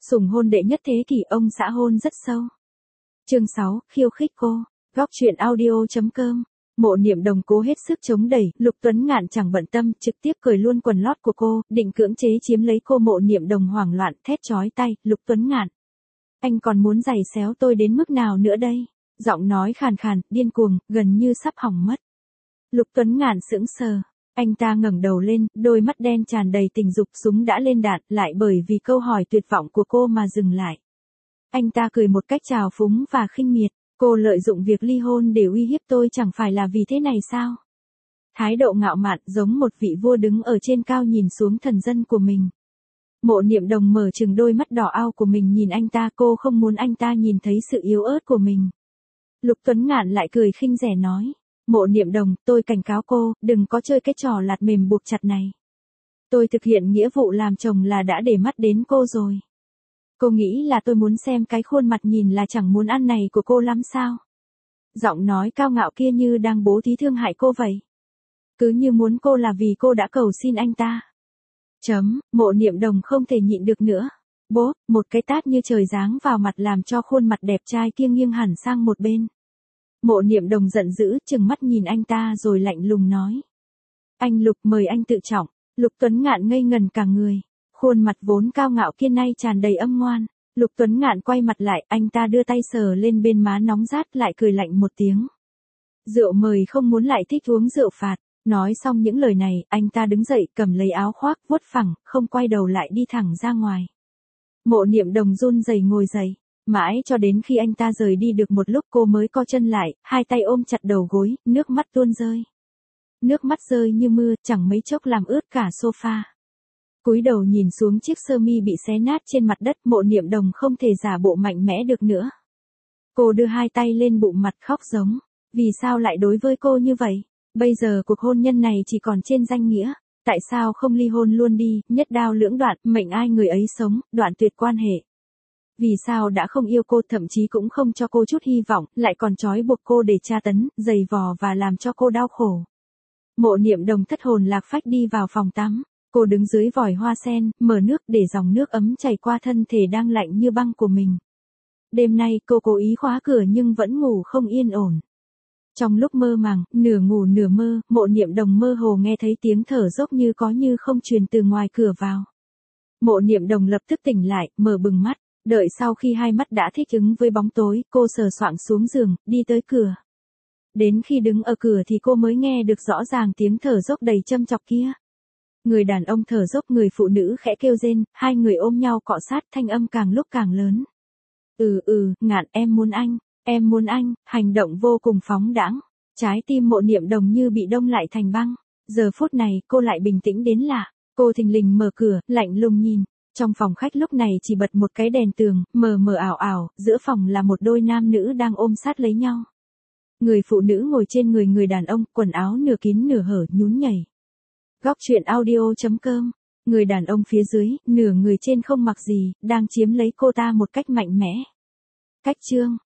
Sủng hôn đệ nhất thế kỷ, ông xã hôn rất sâu. Chương 6, khiêu khích cô. Góc truyện audio.com. Mộ Niệm Đồng cố hết sức chống đẩy, Lục Tuấn Ngạn chẳng bận tâm, trực tiếp cởi luôn quần lót của cô, định cưỡng chế chiếm lấy cô. Mộ Niệm Đồng hoảng loạn, thét chói tai, Lục Tuấn Ngạn, anh còn muốn giày xéo tôi đến mức nào nữa đây? Giọng nói khàn khàn, điên cuồng, gần như sắp hỏng mất. Lục Tuấn Ngạn sững sờ, anh ta ngẩng đầu lên, đôi mắt đen tràn đầy tình dục. Súng đã lên đạn, lại bởi vì câu hỏi tuyệt vọng của cô mà dừng lại. Anh ta cười một cách trào phúng và khinh miệt, cô lợi dụng việc ly hôn để uy hiếp tôi, chẳng phải là vì thế này sao? Thái độ ngạo mạn, giống một vị vua đứng ở trên cao nhìn xuống thần dân của mình. Mộ Niệm Đồng mở trừng đôi mắt đỏ ao của mình nhìn anh ta, cô không muốn anh ta nhìn thấy sự yếu ớt của mình. Lục Tuấn Ngạn lại cười khinh rẻ nói, Mộ Niệm Đồng, tôi cảnh cáo cô, đừng có chơi cái trò lạt mềm buộc chặt này. Tôi thực hiện nghĩa vụ làm chồng là đã để mắt đến cô rồi. Cô nghĩ là tôi muốn xem cái khuôn mặt nhìn là chẳng muốn ăn này của cô lắm sao? Giọng nói cao ngạo kia như đang bố thí thương hại cô vậy. Cứ như muốn cô là vì cô đã cầu xin anh ta. Mộ Niệm Đồng không thể nhịn được nữa. Bốp, một cái tát như trời giáng vào mặt làm cho khuôn mặt đẹp trai kia nghiêng hẳn sang một bên. Mộ Niệm Đồng giận dữ, trừng mắt nhìn anh ta rồi lạnh lùng nói. Anh Lục, mời anh tự trọng. Lục Tuấn Ngạn ngây ngần cả người. Khuôn mặt vốn cao ngạo kia nay tràn đầy âm ngoan. Lục Tuấn Ngạn quay mặt lại, anh ta đưa tay sờ lên bên má nóng rát, lại cười lạnh một tiếng. Rượu mời không muốn lại thích uống rượu phạt. Nói xong những lời này, anh ta đứng dậy, cầm lấy áo khoác, vuốt phẳng, không quay đầu lại đi thẳng ra ngoài. Mộ Niệm Đồng run rẩy ngồi dậy, mãi cho đến khi anh ta rời đi được một lúc cô mới co chân lại, hai tay ôm chặt đầu gối, nước mắt tuôn rơi. Nước mắt rơi như mưa, chẳng mấy chốc làm ướt cả sofa. Cúi đầu nhìn xuống chiếc sơ mi bị xé nát trên mặt đất, Mộ Niệm Đồng không thể giả bộ mạnh mẽ được nữa. Cô đưa hai tay lên bụng mặt khóc giống, vì sao lại đối với cô như vậy? Bây giờ cuộc hôn nhân này chỉ còn trên danh nghĩa, tại sao không ly hôn luôn đi, nhất đao lưỡng đoạn, mệnh ai người ấy sống, đoạn tuyệt quan hệ. Vì sao đã không yêu cô, thậm chí cũng không cho cô chút hy vọng, lại còn trói buộc cô để tra tấn, giày vò và làm cho cô đau khổ. Mộ Niệm Đồng thất hồn lạc phách đi vào phòng tắm, cô đứng dưới vòi hoa sen, mở nước để dòng nước ấm chảy qua thân thể đang lạnh như băng của mình. Đêm nay cô cố ý khóa cửa nhưng vẫn ngủ không yên ổn. Trong lúc mơ màng, nửa ngủ nửa mơ, Mộ Niệm Đồng mơ hồ nghe thấy tiếng thở dốc như có như không truyền từ ngoài cửa vào. Mộ Niệm Đồng lập tức tỉnh lại, mở bừng mắt, đợi sau khi hai mắt đã thích ứng với bóng tối, cô sờ soạng xuống giường, đi tới cửa. Đến khi đứng ở cửa thì cô mới nghe được rõ ràng tiếng thở dốc đầy châm chọc kia. Người đàn ông thở dốc, người phụ nữ khẽ kêu rên, hai người ôm nhau cọ sát, thanh âm càng lúc càng lớn. Ngạn, em muốn anh, hành động vô cùng phóng đãng. Trái tim Mộ Niệm Đồng như bị đông lại thành băng. Giờ phút này, cô lại bình tĩnh đến lạ. Cô thình lình mở cửa, lạnh lùng nhìn. Trong phòng khách lúc này chỉ bật một cái đèn tường, mờ mờ ảo ảo, giữa phòng là một đôi nam nữ đang ôm sát lấy nhau. Người phụ nữ ngồi trên người đàn ông, quần áo nửa kín nửa hở, nhún nhảy. Góc truyện audio.com. Người đàn ông phía dưới, nửa người trên không mặc gì, đang chiếm lấy cô ta một cách mạnh mẽ. Cách chương.